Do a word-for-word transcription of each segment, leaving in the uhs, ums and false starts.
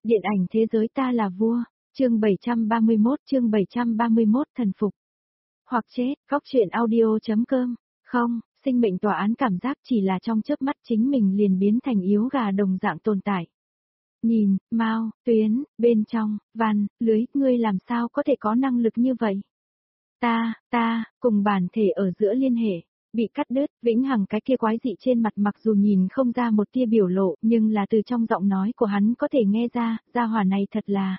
Điện ảnh thế giới ta là vua, chương bảy trăm ba mươi mốt chương bảy trăm ba mươi mốt thần phục. Hoặc chết, góc truyện audio.com, không, sinh mệnh tòa án cảm giác chỉ là trong chớp mắt chính mình liền biến thành yếu gà đồng dạng tồn tại. Nhìn, Mao, Tuyến, bên trong, Văn, Lưới, ngươi làm sao có thể có năng lực như vậy? Ta, ta, cùng bản thể ở giữa liên hệ, bị cắt đứt, Vĩnh Hằng cái kia quái dị trên mặt mặc dù nhìn không ra một tia biểu lộ, nhưng là từ trong giọng nói của hắn có thể nghe ra, gia hỏa này thật là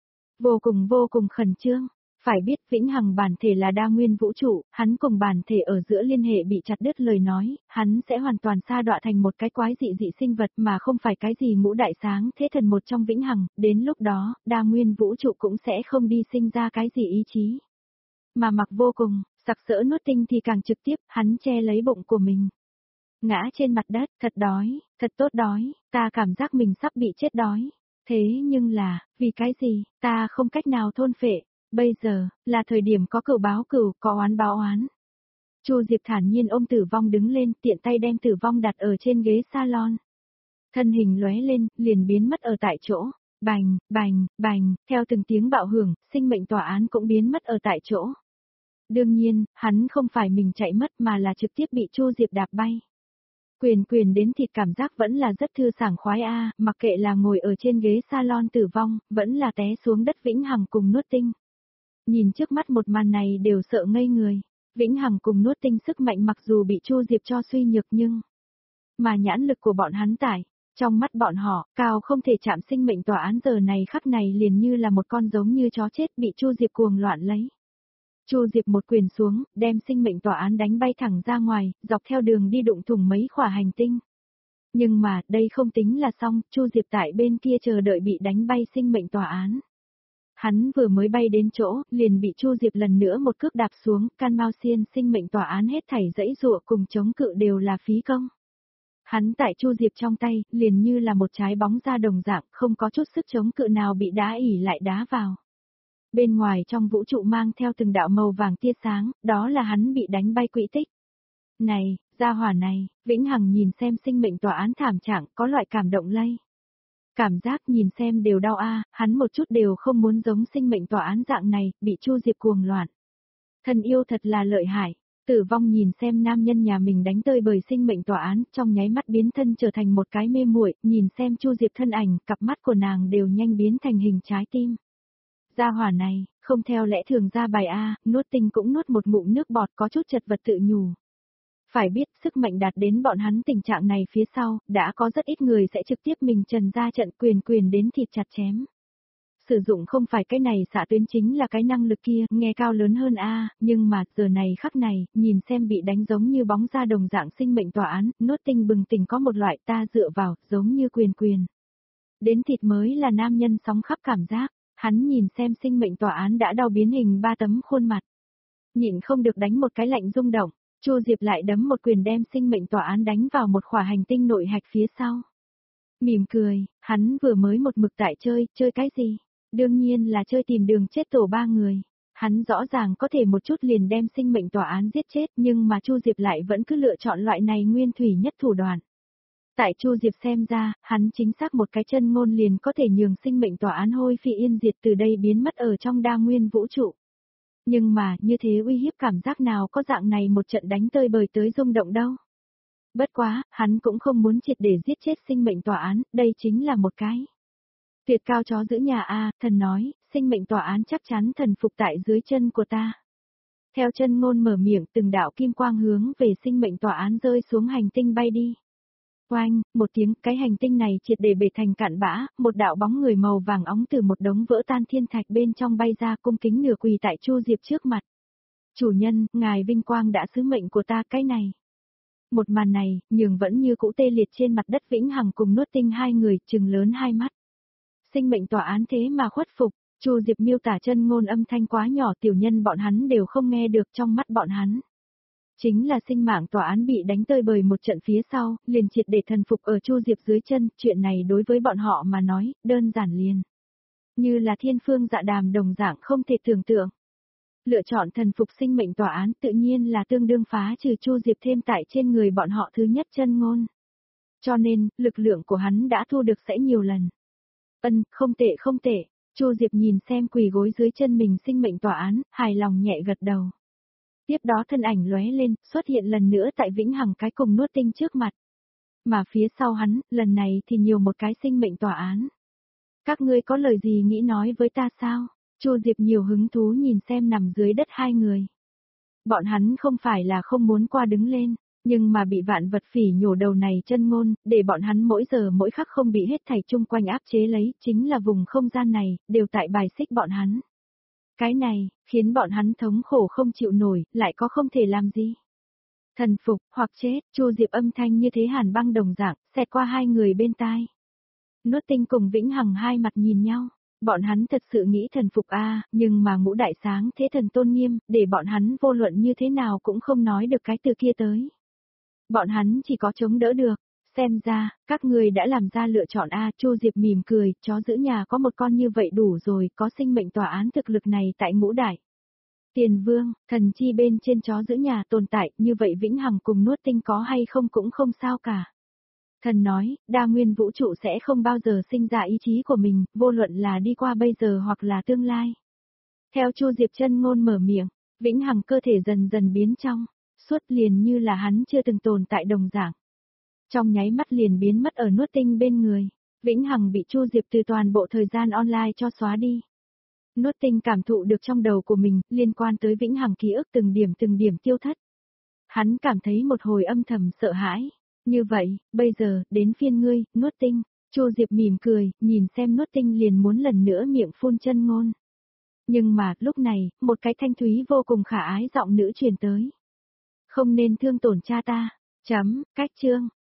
vô cùng vô cùng khẩn trương. Phải biết Vĩnh Hằng bản thể là đa nguyên vũ trụ, hắn cùng bản thể ở giữa liên hệ bị chặt đứt lời nói, hắn sẽ hoàn toàn sa đọa thành một cái quái dị dị sinh vật mà không phải cái gì ngũ đại sáng thế thần một trong Vĩnh Hằng, đến lúc đó, đa nguyên vũ trụ cũng sẽ không đi sinh ra cái gì ý chí. Mà mặc vô cùng, sặc sỡ nuốt tinh thì càng trực tiếp, hắn che lấy bụng của mình. Ngã trên mặt đất, thật đói, thật tốt đói, ta cảm giác mình sắp bị chết đói. Thế nhưng là, vì cái gì, ta không cách nào thôn phệ. Bây giờ, là thời điểm có cửu báo cửu, có oán báo oán. Chu Diệp thản nhiên ôm Tử Vong đứng lên, tiện tay đem Tử Vong đặt ở trên ghế salon. Thân hình lóe lên, liền biến mất ở tại chỗ. Bành, bành, bành, theo từng tiếng bạo hưởng, sinh mệnh tòa án cũng biến mất ở tại chỗ. Đương nhiên, hắn không phải mình chạy mất mà là trực tiếp bị Chu Diệp đạp bay. Quyền quyền đến thịt cảm giác vẫn là rất thư sảng khoái a, mặc kệ là ngồi ở trên ghế salon Tử Vong, vẫn là té xuống đất Vĩnh Hằng cùng Nuốt Tinh. Nhìn trước mắt một màn này đều sợ ngây người. Vĩnh Hằng cùng Nuốt Tinh sức mạnh mặc dù bị Chu Diệp cho suy nhược nhưng mà nhãn lực của bọn hắn tải, trong mắt bọn họ, cao không thể chạm sinh mệnh tòa án giờ này khắc này liền như là một con giống như chó chết bị Chu Diệp cuồng loạn lấy. Chu Diệp một quyền xuống, đem sinh mệnh tòa án đánh bay thẳng ra ngoài, dọc theo đường đi đụng thủng mấy khỏa hành tinh. Nhưng mà, đây không tính là xong, Chu Diệp tại bên kia chờ đợi bị đánh bay sinh mệnh tòa án. Hắn vừa mới bay đến chỗ, liền bị Chu Diệp lần nữa một cước đạp xuống, can mau xiên sinh mệnh tòa án hết thảy dãy dụa cùng chống cự đều là phí công. Hắn tại Chu Diệp trong tay, liền như là một trái bóng ra đồng dạng, không có chút sức chống cự nào bị đá ỉ lại đá vào. Bên ngoài trong vũ trụ mang theo từng đạo màu vàng tia sáng, đó là hắn bị đánh bay quỹ tích. Này, gia hỏa này, Vĩnh Hằng nhìn xem sinh mệnh tòa án thảm trạng, có loại cảm động lây. Cảm giác nhìn xem đều đau a, hắn một chút đều không muốn giống sinh mệnh tòa án dạng này, bị Chu Diệp cuồng loạn. Thần yêu thật là lợi hại. Tử Vong nhìn xem nam nhân nhà mình đánh tơi bời sinh mệnh tòa án, trong nháy mắt biến thân trở thành một cái mê muội, nhìn xem Chu Diệp thân ảnh, cặp mắt của nàng đều nhanh biến thành hình trái tim. Gia hỏa này, không theo lẽ thường ra bài a, Nuốt Tinh cũng nuốt một ngụm nước bọt có chút chật vật tự nhủ. Phải biết, sức mạnh đạt đến bọn hắn tình trạng này phía sau, đã có rất ít người sẽ trực tiếp mình trần ra trận quyền quyền đến thịt chặt chém. Sử dụng không phải cái này xạ tuyến chính là cái năng lực kia, nghe cao lớn hơn a, nhưng mà giờ này khắc này, nhìn xem bị đánh giống như bóng ra đồng dạng sinh mệnh tòa án, Nuốt Tinh bừng tỉnh có một loại ta dựa vào, giống như quyền quyền. Đến thịt mới là nam nhân sóng khắp cảm giác, hắn nhìn xem sinh mệnh tòa án đã đau biến hình ba tấm khuôn mặt. Nhịn không được đánh một cái lạnh rung động. Chu Diệp lại đấm một quyền đem sinh mệnh tòa án đánh vào một khỏa hành tinh nội hạch phía sau. Mỉm cười, hắn vừa mới một mực tại chơi, chơi cái gì? Đương nhiên là chơi tìm đường chết tổ ba người. Hắn rõ ràng có thể một chút liền đem sinh mệnh tòa án giết chết nhưng mà Chu Diệp lại vẫn cứ lựa chọn loại này nguyên thủy nhất thủ đoạn. Tại Chu Diệp xem ra, hắn chính xác một cái chân ngôn liền có thể nhường sinh mệnh tòa án hôi phi yên diệt từ đây biến mất ở trong đa nguyên vũ trụ. Nhưng mà, như thế uy hiếp cảm giác nào có dạng này một trận đánh tơi bời tới rung động đâu. Bất quá, hắn cũng không muốn triệt để giết chết sinh mệnh tòa án, đây chính là một cái tuyệt cao chó giữ nhà a, thần nói, sinh mệnh tòa án chắc chắn thần phục tại dưới chân của ta. Theo chân ngôn mở miệng từng đạo kim quang hướng về sinh mệnh tòa án rơi xuống hành tinh bay đi. Oanh, một tiếng, cái hành tinh này triệt để bể thành cạn bã, một đạo bóng người màu vàng óng từ một đống vỡ tan thiên thạch bên trong bay ra cung kính nửa quỳ tại Chu Diệp trước mặt. Chủ nhân, ngài vinh quang đã sứ mệnh của ta cái này. Một màn này, nhường vẫn như cũ tê liệt trên mặt đất Vĩnh Hằng cùng Nuốt Tinh hai người, trừng lớn hai mắt. Sinh mệnh tòa án thế mà khuất phục, Chu Diệp miêu tả chân ngôn âm thanh quá nhỏ tiểu nhân bọn hắn đều không nghe được trong mắt bọn hắn. Chính là sinh mạng tòa án bị đánh tơi bời một trận phía sau, liền triệt để thần phục ở Chu Diệp dưới chân, chuyện này đối với bọn họ mà nói, đơn giản liền. Như là thiên phương dạ đàm đồng dạng không thể tưởng tượng. Lựa chọn thần phục sinh mệnh tòa án tự nhiên là tương đương phá trừ Chu Diệp thêm tại trên người bọn họ thứ nhất chân ngôn. Cho nên, lực lượng của hắn đã thu được sẽ nhiều lần. Ân, không tệ không tệ. Chu Diệp nhìn xem quỳ gối dưới chân mình sinh mệnh tòa án, hài lòng nhẹ gật đầu. Tiếp đó thân ảnh lóe lên, xuất hiện lần nữa tại Vĩnh Hằng cái cùng nuốt tinh trước mặt. Mà phía sau hắn, lần này thì nhiều một cái sinh mệnh tòa án. Các ngươi có lời gì nghĩ nói với ta sao? Chu Diệp nhiều hứng thú nhìn xem nằm dưới đất hai người. Bọn hắn không phải là không muốn qua đứng lên, nhưng mà bị vạn vật phỉ nhổ đầu này chân ngôn, để bọn hắn mỗi giờ mỗi khắc không bị hết thảy chung quanh áp chế lấy, chính là vùng không gian này, đều tại bài xích bọn hắn. Cái này, khiến bọn hắn thống khổ không chịu nổi, lại có không thể làm gì. Thần phục, hoặc chết, Chu Diệp âm thanh như thế hàn băng đồng dạng, xẹt qua hai người bên tai. Nuốt tinh cùng Vĩnh Hằng hai mặt nhìn nhau. Bọn hắn thật sự nghĩ thần phục a, à, nhưng mà ngũ đại sáng thế thần tôn nghiêm, để bọn hắn vô luận như thế nào cũng không nói được cái từ kia tới. Bọn hắn chỉ có chống đỡ được. Xem ra, các người đã làm ra lựa chọn a. À, Chu Diệp mỉm cười, chó giữ nhà có một con như vậy đủ rồi, có sinh mệnh tòa án thực lực này tại ngũ đại. Tiền vương, thần chi bên trên chó giữ nhà tồn tại, như vậy Vĩnh Hằng cùng nuốt tinh có hay không cũng không sao cả. Thần nói, đa nguyên vũ trụ sẽ không bao giờ sinh ra ý chí của mình, vô luận là đi qua bây giờ hoặc là tương lai. Theo Chu Diệp chân ngôn mở miệng, Vĩnh Hằng cơ thể dần dần biến trong, suốt liền như là hắn chưa từng tồn tại đồng dạng. Trong nháy mắt liền biến mất ở nuốt tinh bên người, Vĩnh Hằng bị Chu Diệp từ toàn bộ thời gian online cho xóa đi. Nuốt tinh cảm thụ được trong đầu của mình, liên quan tới Vĩnh Hằng ký ức từng điểm từng điểm tiêu thất. Hắn cảm thấy một hồi âm thầm sợ hãi. Như vậy, bây giờ, đến phiên ngươi, nuốt tinh. Chu Diệp mỉm cười, nhìn xem nuốt tinh liền muốn lần nữa miệng phun chân ngôn. Nhưng mà, lúc này, một cái thanh thúy vô cùng khả ái giọng nữ truyền tới. Không nên thương tổn cha ta. Chấm, cách chương.